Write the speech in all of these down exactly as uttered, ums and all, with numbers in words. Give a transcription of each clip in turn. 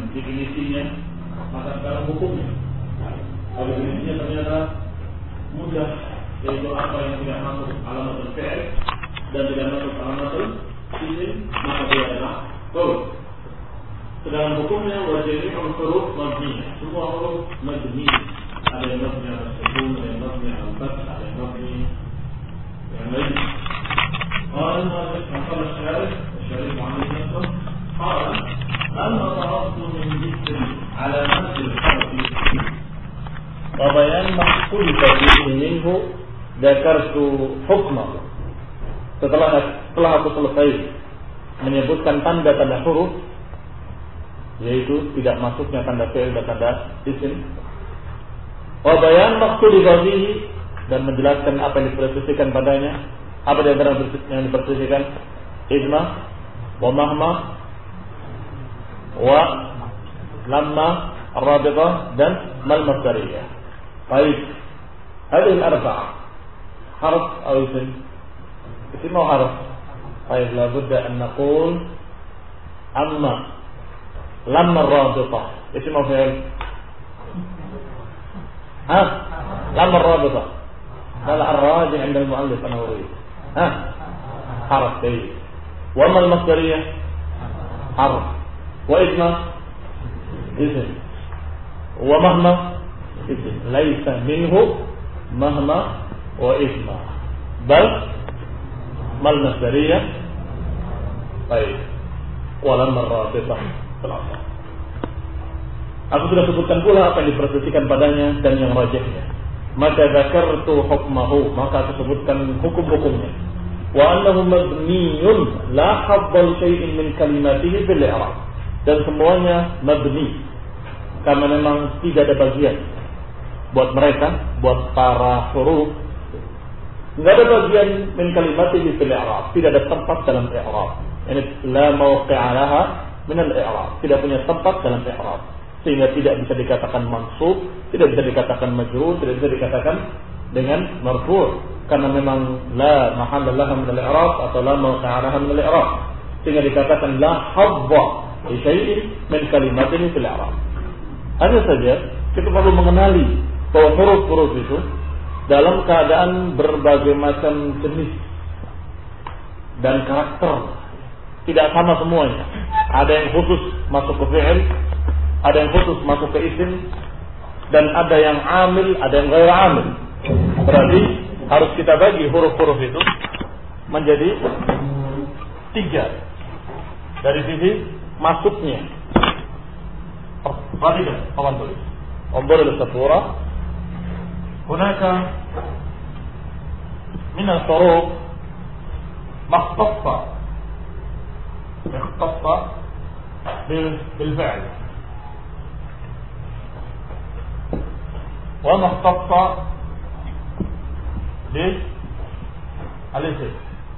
definisinya, maka sekarang hukumnya. Kalau definisinya ternyata mudah, yaitu apa yang tidak masuk alamatul fi'il dan tidak masuk alamatul isim, maka dia adalah huruf. Sedangkan hukumnya wajib huruf mabni, semua huruf mabni. Ada yang mabni atas sukun, ada yang mabni atas fath, ada yang mabni yang lain. قال قال الشارع الشارع عن نفسه قال أما طلبت من ذكر على نفس الحرف وبيان مقصود فيه منه ذكرت حكمه. Setelah setelah aku selesai menyebutkan tanda-tanda huruf, yaitu tidak masuknya tanda fi'il dan tanda isim, wa bayan maqsud fihi, dan menjelaskan apa yang diperselisihkan padanya. Apa di antara yang diperselisihkan? Ijma, wa mahma, wa lamma, ar-rabithah, dan mal masdariyah. Baik, hadhihi al-arba'ah harf atau isim? Isim atau harf? Baik, la budda an naqul amma lamma ar-rabithah isim atau fi'il? Ha? Lamma ar-rabithah. Qala ar-rajih 'inda al-mu'allif an-Nawawi. ها حرف ايه وما المصدريه حرف واجمع اسم ومهما اسم ليس منه مهما واجمع بل ما المصدريه طيب ولما الرابطه في الاصل. Aku sudah sebutkan pula apa yang diperselisihkan padanya dan yang rajihnya. Maka zakartu hukmahu, maka aku sebutkan hukum-hukumnya. Wa annahu mabniyun la hadda li shay'in min kalimatihi bil i'rab. Dan semuanya mabni, karena memang tidak ada bagian buat mereka, buat para huruf, enggak ada bagian min kalimatihi bil i'rab, tidak ada tempat dalam i'rab. Ini la mawqi'a laha min al-i'rab, tidak punya tempat dalam i'rab. Sehingga tidak bisa dikatakan mansub, tidak bisa dikatakan majrur, tidak bisa dikatakan dengan marfu', karena memang la mahalla laha min al-i'rab atau la mawqi'a laha min al-i'rab. Sehingga dikatakan la hadda li syai'in min kalimatihi fil i'rab. Hanya saja kita perlu mengenali bahwa huruf-huruf itu dalam keadaan berbagai macam jenis dan karakter, tidak sama semuanya. Ada yang khusus masuk ke fi'il, ada yang khusus masuk ke isim, dan ada yang amil, ada yang ghair amil. Berarti harus kita bagi huruf-huruf itu menjadi tiga dari sisi masuknya. Perhatikan, kawan tulis. Unzur ila as-surah. Hunaka min al-huruf makhtassa makhtassa bil fi'l wa makhtassa bil al-ism.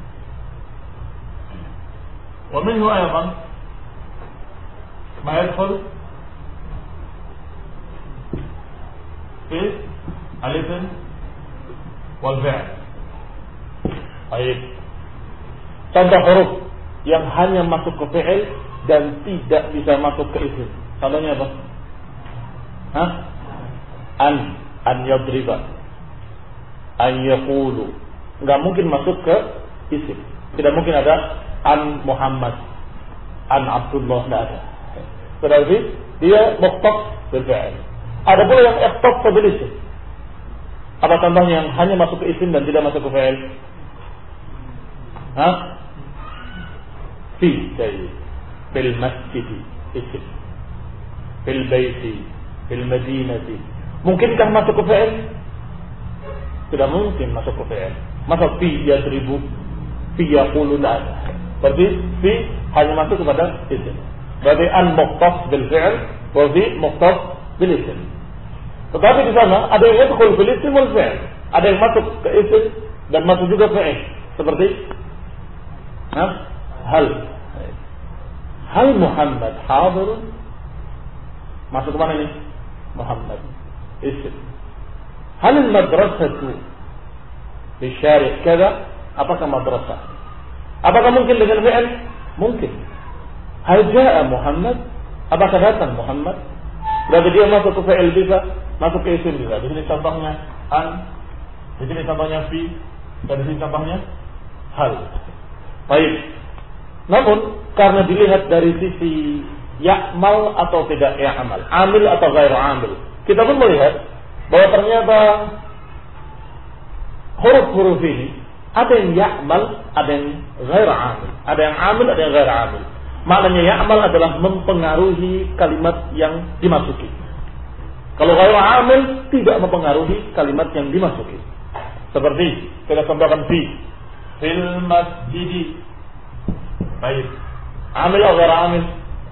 ومنه أيضا ما يدخل في الاسم والفعل. Baik. Contoh huruf yang hanya masuk ke fi'il dan tidak bisa masuk ke isim. Contohnya apa? Hah? An, an yadriba, an yaqulu. Enggak mungkin masuk ke isim. Tidak mungkin ada an Muhammad, an Abdullah, tidak ada. Berarti dia mukhtas bil fi'il. Ada pula yang ikhtas bil isim. Apa contohnya yang hanya masuk ke isim dan tidak masuk ke fi'il? Hah? Fi jayyid, bil masjid isim, bil baiti, bil madinati. Mungkinkah masuk ke fi'il? Tidak mungkin masuk ke fi'il. Masa fi yadribu, fi yaqulu, tidak ada. Berarti fi hanya masuk kepada isim. Berarti an mukhtas bil fi'il wa fi mukhtas bil isim. Tetapi di sana ada yang yadkhul bil isim wal fi'il. Ada yang masuk ke isim dan masuk juga fi'il. Seperti ha? Hal Hal Muhammad hadir. Masuk ke mana ini? Muhammad isim. Hal al-madrasatu di syari' kada? Apakah madrasah? Apakah mungkin dengan fi'il? Mungkin. Hal jaa Muhammad? Apakah datang Muhammad? Berarti dia masuk ke fi'il bisa, masuk ke isim bisa. Di sini contohnya an, di sini contohnya fi, dan di sini contohnya hal. Baik. Namun karena dilihat dari sisi ya'mal atau tidak ya'mal, amil atau ghairu amil, kita pun melihat bahwa ternyata huruf-huruf ini ada yang ya'mal, ada yang ghairu amil, ada yang amil, ada yang ghairu amil. Maknanya ya'mal adalah mempengaruhi kalimat yang dimasuki. Kalau ghairu amil tidak mempengaruhi kalimat yang dimasuki. Seperti kita contohkan fi fil masjid. Baik. Amil atau ghairu amil?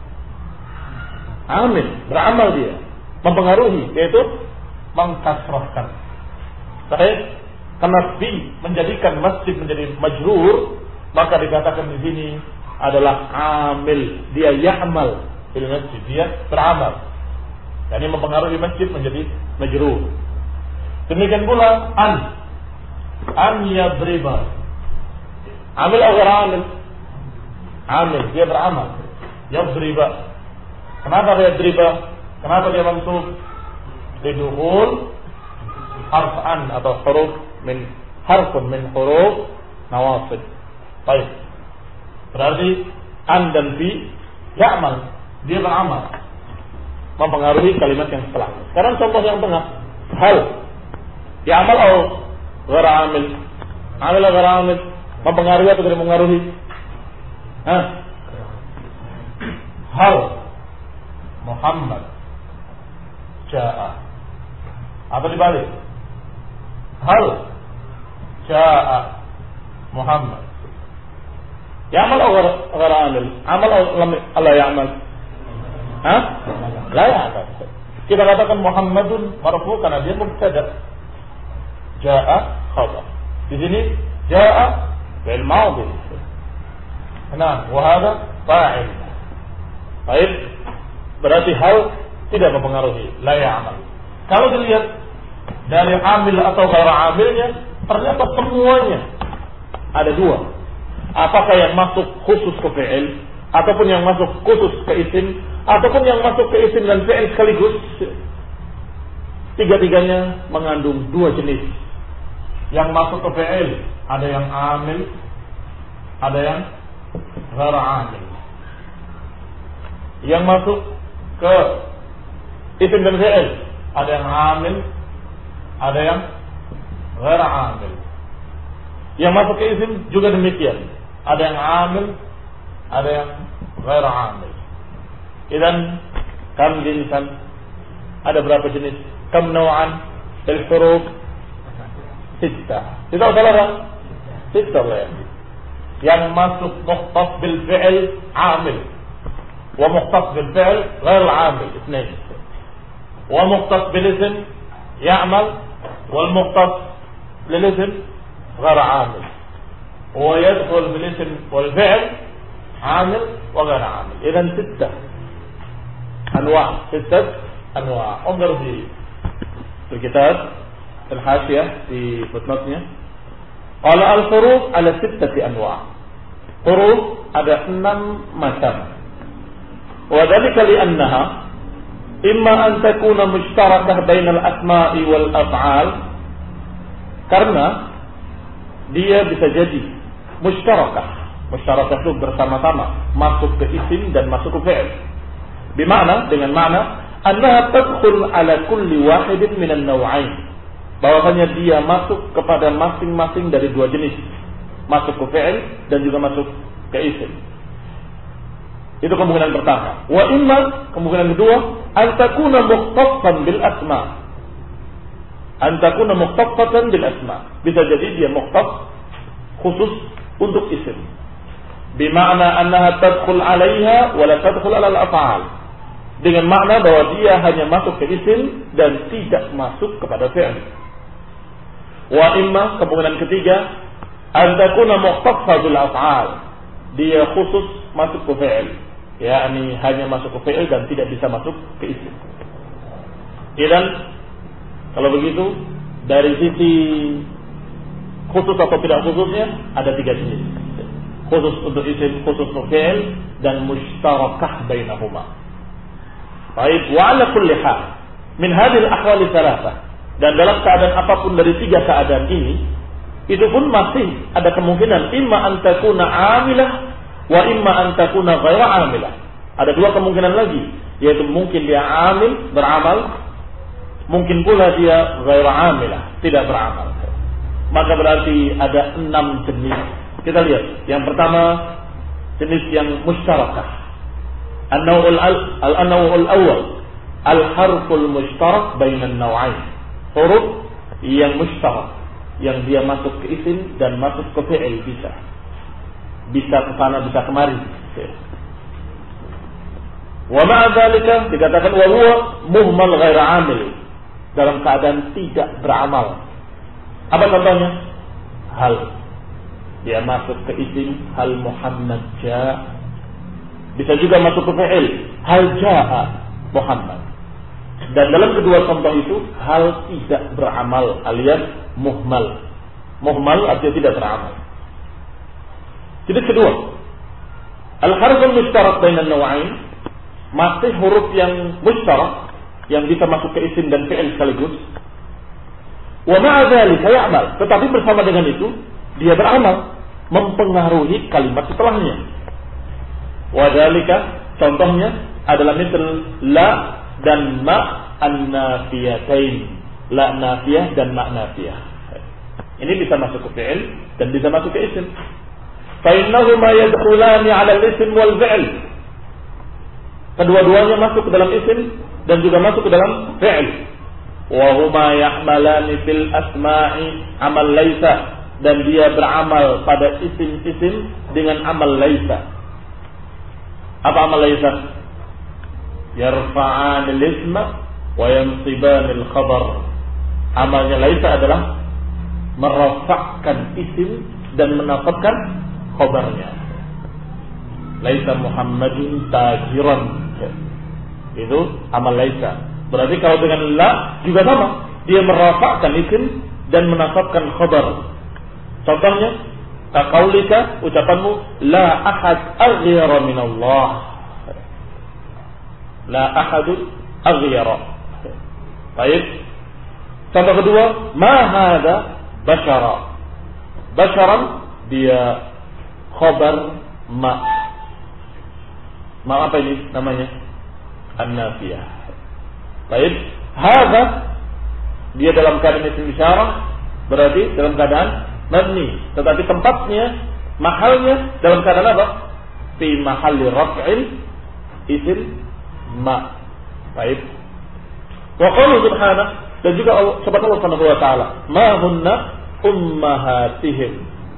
Amil, beramal dia, mempengaruhi, yaitu mengkasrahkan. Baik. Karena fi menjadikan masjid menjadi majrur, maka dikatakan di sini adalah amil, dia ya'mal fil masjid, dia beramal. Yani mempengaruhi masjid menjadi majrur. Demikian pula an, an yadriba. Amil atau amil? Amil, dia beramal. Yadriba. Kenapa dia yadriba? Kenapa dia mansub? Lidukhul harf an atau huruf min harfun min huruf nawasib. Baik. Berarti an dan fi ya'mal, dia beramal, mempengaruhi kalimat yang setelah. Sekarang contoh yang tengah, hal ya'mal atau ghairu amil? Amil atau ghairu amil? Mempengaruhi atau tidak mempengaruhi? Hah? Hal Muhammad ja'a. Apa dibalik? Hal ja'a Muhammad. Ya'mal atau ghairu amil? Amal atau la ya'mal? Hah? La ya'mal. Kita katakan Muhammadun marfu karena dia mubtada. Ja'a khabar. Di sini ja'a fi'il madhi. Nah, wa hadha fa'il. Baik. Berarti hal tidak mempengaruhi, la ya'mal. Kalau dilihat dari amil atau ghairu amilnya, ternyata semuanya ada dua. Apakah yang masuk khusus ke fi'il, ataupun yang masuk khusus ke isim, ataupun yang masuk ke isim dan fi'il sekaligus. Tiga-tiganya mengandung dua jenis. Yang masuk ke fi'il ada yang amil, ada yang ghairu amil. Yang masuk ke isim dan fi'il ada yang amil, ada yang ghairu amil. Yang masuk ke isim juga demikian. Ada yang amil, ada yang ghairu amil. Idan kam jinsan? Ada berapa jenis? Kam naw'an fil huruf? Sittah. Tidak salah kan? Sittah ya. Yang masuk mukhtas bil fi'il amil, wa mukhtas bil fi'il ghairu amil, اثنين. Wa mukhtas bil ism ya'mal, wal mukhtas lil ism ghairu amil. ويدخل بالاسم والفعل عامل وغير عامل. إذا ستة أنواع ستة أنواع. انظر في في الكتاب في الحاشية في footnote-nya. قال الحروف على ستة أنواع. حروف ada enam macam. وذلك لأنها إما أن تكون مشتركة بين الأسماء والأفعال. Karena dia bisa jadi musyarakah. Musyarakah itu bersama-sama, masuk ke isim dan masuk ke fi'il. Bimana, dengan makna annaha tadkhul ala kulli wahidin minan naw'ain. Bahwasanya dia masuk kepada masing-masing dari dua jenis. Masuk ke fi'il dan juga masuk ke isim. Itu kemungkinan pertama. Wa imma, kemungkinan kedua, an takuna mukhtassan bil asma. An takuna mukhtassan bil asma. Bisa jadi dia mukhtass khusus untuk isim. Bima'na annaha tadkhul 'alaiha wa la tadkhul 'ala al-af'al. Dengan makna bahwa dia hanya masuk ke isim dan tidak masuk kepada fi'il. Wa imma, kemungkinan ketiga, an takuna mukhtassan bil af'al. Dia khusus masuk ke fi'il, yakni hanya masuk ke fi'il dan tidak bisa masuk ke isim. Dan kalau begitu, dari sisi khusus atau tidak khususnya ada tiga jenis. Khusus untuk isim, khusus untuk fi'il, dan mushtarakah bainahuma. Baik, wa ala kulli hal min hadhihi al-ahwal thalathah, dan dalam keadaan apapun dari tiga keadaan ini, itu pun masih ada kemungkinan imma an takuna amilah wa imma an takuna ghaira amilah. Ada dua kemungkinan lagi, yaitu mungkin dia amil, beramal, mungkin pula dia ghaira amilah, tidak beramal. Maka berarti ada enam jenis. Kita lihat. Yang pertama, jenis yang musyarakah. An-naw'ul al-naw'ul awwal, al-harful mushtarak bainan naw'ain. Huruf yang mushtarak, yang dia masuk ke isim dan masuk ke fi'il bisa. Bisa ke sana, bisa kemari. Wa ma'a dzalika dikatakan wa huwa muhmal ghaira amil, dalam keadaan tidak beramal. Apa contohnya? Hal. Dia masuk ke isim, hal Muhammad ja. Bisa juga masuk ke fi'il, hal jaa Muhammad. Dan dalam kedua contoh itu, hal tidak beramal alias muhmal. Muhmal artinya tidak beramal. Jadi kedua, al-harful mushtarak bainan naw'ain, masih huruf yang mushtarak yang bisa masuk ke isim dan fi'il sekaligus. Wa ma'a dzalika ya'mal, tetapi bersama dengan itu dia beramal, mempengaruhi kalimat setelahnya. Wa dzalika, contohnya adalah misal la dan ma an-nafiyatain. La nafiyah dan ma nafiyah. Ini bisa masuk ke fi'il dan bisa masuk ke isim. Fa innahuma yadkhulani 'ala al-ism wal fi'il. Kedua-duanya masuk ke dalam isim dan juga masuk ke dalam fi'il. Wa huma yahmalani fil asma'i amal laisa, dan dia beramal pada isim-isim dengan amal laisa. Apa amal laisa? Yarfa'an al-isma wa yansiban al-khabar. Amalnya laisa adalah merafa'kan isim dan menafakkan khabarnya. Laisa Muhammadun tajiran. Itu amal laisa. Berarti kalau dengan la juga sama, dia merafa'kan isim dan menafakkan khabar. Contohnya, kaqaulika, ucapanmu, la ahad aghyara min Allah. La ahadun aghyara. Baik. Contoh kedua, ma hadza bashara. Basharan dia khabar ma. Ma apa ini namanya? An-nafiyah. Baik. Hadza dia dalam keadaan isim isyarah, berarti dalam keadaan mabni, tetapi tempatnya, mahalnya dalam keadaan apa? Fi mahalli raf'il isim ma. Baik. Wa qala subhanahu, dan juga Allah subhanahu wa ta'ala, ma hunna ummahatihim.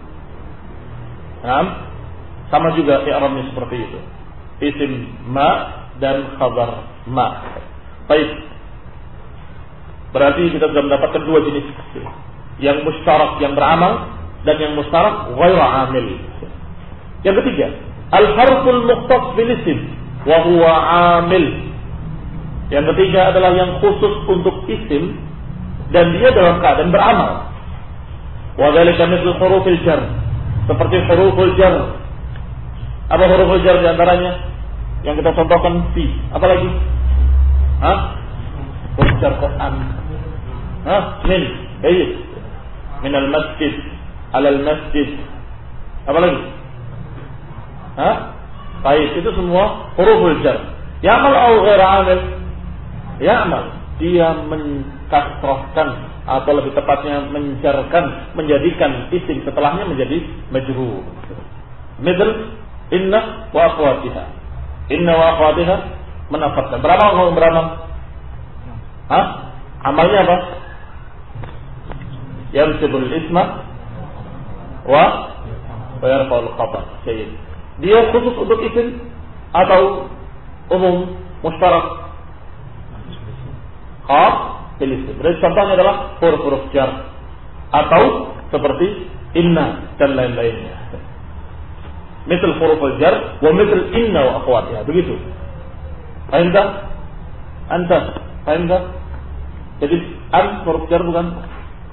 Nah, sama juga i'rabnya seperti itu. Isim ma dan khabar ma. Baik. Berarti kita sudah mendapatkan dua jenis, yang mustarak yang beramal dan yang mustarak ghaira amil. Yang ketiga, al-harful mukhtas bil isim wa huwa amil. Yang ketiga adalah yang khusus untuk isim dan dia dalam keadaan beramal. Wa dzalika mithlu hurufil jar, seperti huruful jar. Apa huruful jar di antaranya? Yang kita contohkan fi. Apa lagi? Hah? Huruf jar Quran. Hah? Min. Baik. Min al-masjid, ala al-masjid. Apa lagi? Hah? Baik, itu semua huruful jar. Ya'mal au ghair amil? Ya'mal. Dia mengkasrahkan atau lebih tepatnya menjarkan, menjadikan isim setelahnya menjadi majrur. Misal inna wa akhwatiha. Inna wa akhwatiha menafatkan. Beramal atau beramal? Hah? Amalnya apa? Yansibul isma wa wa yarfa'ul khabar. Sayyid. Dia khusus untuk isim atau umum mustarak? Khas bil isim. Berarti contohnya adalah huruf-huruf jar atau seperti inna dan lain-lainnya. Misal huruf jar wa misal inna wa akhwatiha. Begitu. Paham tak? Anta paham tak? Jadi an huruf jar bukan?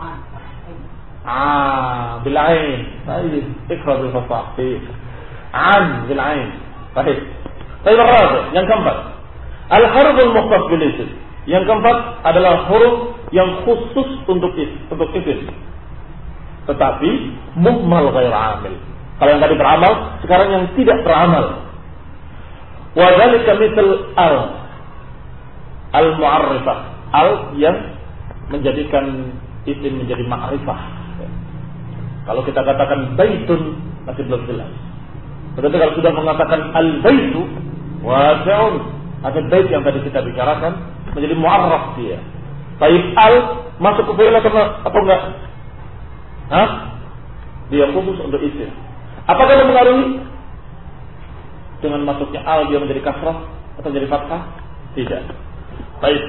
Ah, bil ain. Baik, ikra bil fasah. An bil ain. Baik. Baik, rabi, yang keempat. Al-harful mukhtas bil isim. Yang keempat adalah huruf yang khusus untuk isim, untuk isim. Tetapi muhmal ghair amil. Kalau yang tadi beramal, sekarang yang tidak beramal. Wa dzalika mitsal al al-mu'arrifah, al yang menjadikan isim menjadi ma'rifah. Kalau kita katakan baitun masih belum jelas. Tetapi kalau sudah mengatakan al-baitu wasi'un, ada bait yang tadi kita bicarakan menjadi mu'arraf dia. Baik al masuk ke fi'il atau apa enggak? Hah? Dia khusus untuk isim. Apakah dia mengaruhi dengan masuknya al dia menjadi kasrah atau menjadi fathah? Tidak. Baik.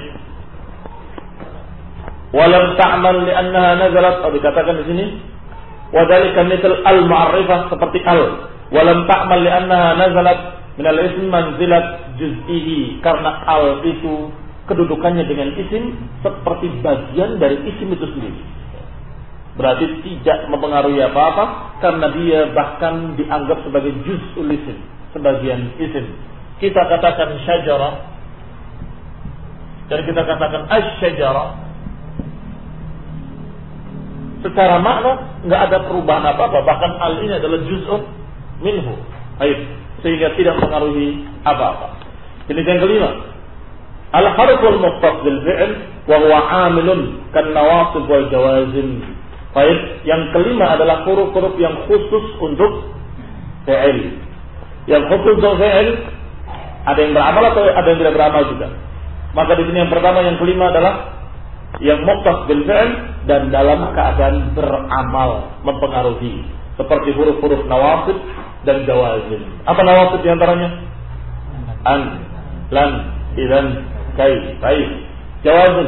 Walam ta'mal li'annaha nazalat, atau dikatakan di sini wa dzalika mithal al-ma'rifah, seperti al. Walam ta'mal li'annaha nazalat min al-ism manzilat juz'ihi, karena al itu kedudukannya dengan isim seperti bagian dari isim itu sendiri. Berarti tidak mempengaruhi apa-apa karena dia bahkan dianggap sebagai juz'ul isim, sebagian isim. Kita katakan syajarah dan kita katakan asy-syajarah, secara makna enggak ada perubahan apa-apa, bahkan al ini adalah juz'un minhu. Baik, sehingga tidak mempengaruhi apa-apa. Ini yang kelima. Al-harful mukhtas bil fi'l wa huwa 'amilun kan nawasib wal jawazim. Baik, yang kelima adalah huruf-huruf yang khusus untuk fi'il. Yang khusus untuk fi'il ada yang beramal atau ada yang tidak beramal juga. Maka di sini yang pertama, yang kelima adalah yang mukhtas bil fi'l dan dalam keadaan beramal, mempengaruhi, seperti huruf-huruf nawasib dan jawazim. Apa nawasib di antaranya? An, lan, idan, kai. Baik. Jawazim.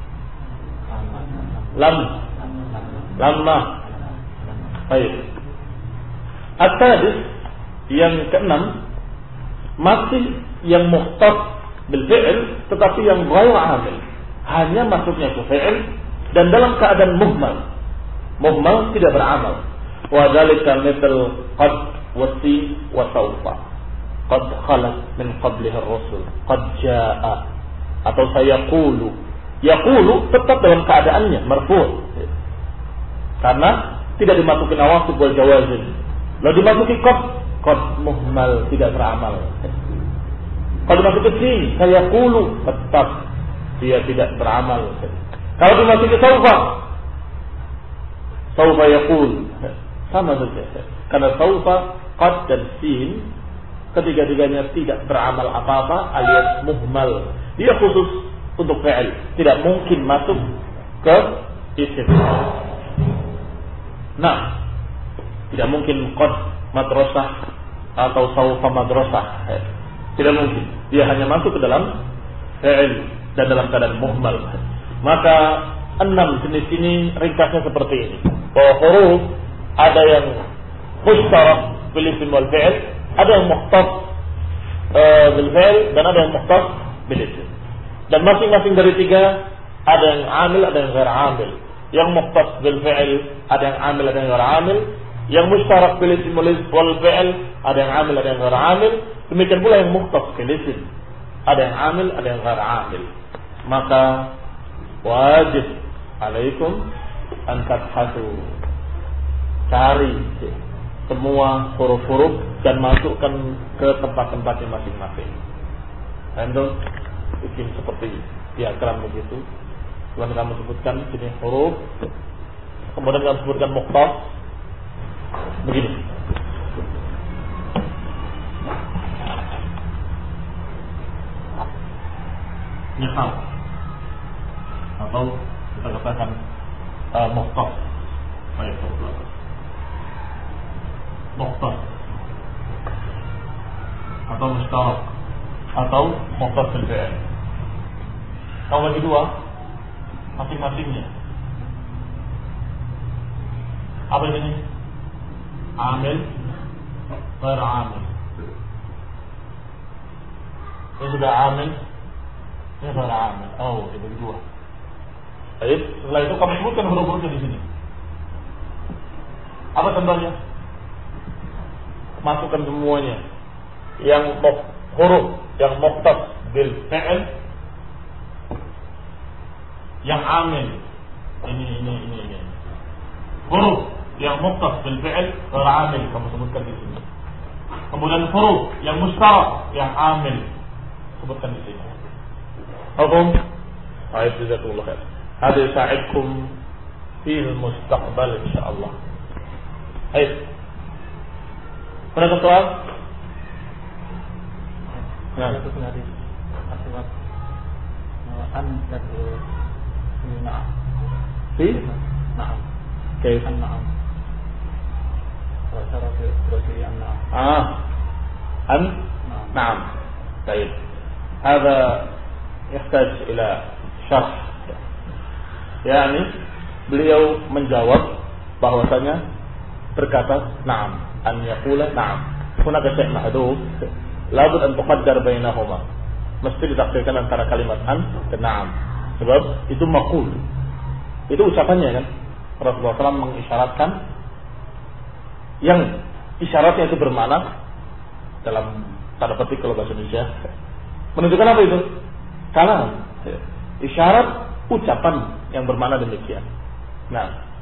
Lam, lamma. Baik. At-tadis, yang keenam, masih yang mukhtas bil fi'l tetapi yang ghair amil, hanya masuknya ke fi'l dan dalam keadaan muhmal. Muhmal tidak beramal. Wa dzalika mithal qad wa sin wa sawfa. Qad khalat min qablihi ar-rusul. Qad jaa, atau sayaqulu. Yaqulu tetap dalam keadaannya marfu'. Karena tidak dimasuki nawasib wal jawazim. Lalu dimasuki qad, qad muhmal, tidak beramal. Kalau dimasuki sin, sayaqulu, tetap dia tidak beramal. Kalau dimasuki sawfa, sawfa yaqul, sama saja. Karena sawfa, qad dan sin ketiga-tiganya tidak beramal apa-apa alias muhmal. Dia khusus untuk fi'il, tidak mungkin masuk ke isim. Nah, tidak mungkin qad madrasah atau sawfa madrasah. Tidak mungkin. Dia hanya masuk ke dalam fi'il dan dalam keadaan muhmal. Maka enam jenis ini ringkasnya seperti ini. Bahwa huruf ada yang mushtarak bil isim wal fi'il, ada yang mukhtas uh, bil fi'il dan ada yang mukhtas bil isim. Dan masing-masing dari tiga ada yang amil, ada yang ghair amil. Yang mukhtas bil fi'il ada yang amil, ada yang ghair amil. Yang mushtarak bil isim wal fi'il ada yang amil, ada yang ghair amil. Demikian pula yang mukhtas bil isim, ada yang amil, ada yang ghair amil. Maka wajib alaikum an tabhathu, cari semua huruf-huruf dan masukkan ke tempat-tempatnya masing-masing. Anda bikin seperti diagram begitu. Kemudian kamu sebutkan sini huruf, kemudian kamu sebutkan mukhtas begini. Nihal atau kita katakan uh, mukhtas. Baik, mukhtas atau mustarak atau mukhtas bil fi'il. Kalau bagi dua masing-masingnya apa ini? Amil, ghair amil. Ini sudah amil, ini ghair amil. Oh, ini bagi dua. Baik, setelah itu kamu sebutkan huruf-hurufnya di sini. Apa contohnya? Masukkan semuanya. Yang huruf yang mukhtas bil fi'l yang amil. Ini ini ini ini. Huruf yang muqtas bil fi'l wal amil kamu sebutkan di sini. Kemudian huruf yang musyarak yang amil sebutkan di sini. Hukum ayat jazakumullah khair. Hada yasa'idkum fil mustaqbal insyaallah. Baik. Ada soal? Nah, itu tadi akibat an dan na'am. Si? Na'am. Kaif na'am. Wa syarat berarti an-na'am. Ah. An? Na'am. Baik. Hada يحتاج إلى شرح. Yani beliau menjawab bahwasanya berkata na'am, an yaqula na'am. Hunaka syai' mahdhuf labud an tuqaddar bainahuma. Mesti ditakdirkan antara kalimat an dan na'am. Sebab itu maqul. Itu ucapannya kan. Rasulullah shallallahu alaihi wasallam mengisyaratkan yang isyaratnya itu bermakna dalam tanda petik kalau bahasa Indonesia menunjukkan apa itu? Kalam. Isyarat ucapan yang bermakna demikian. Nah,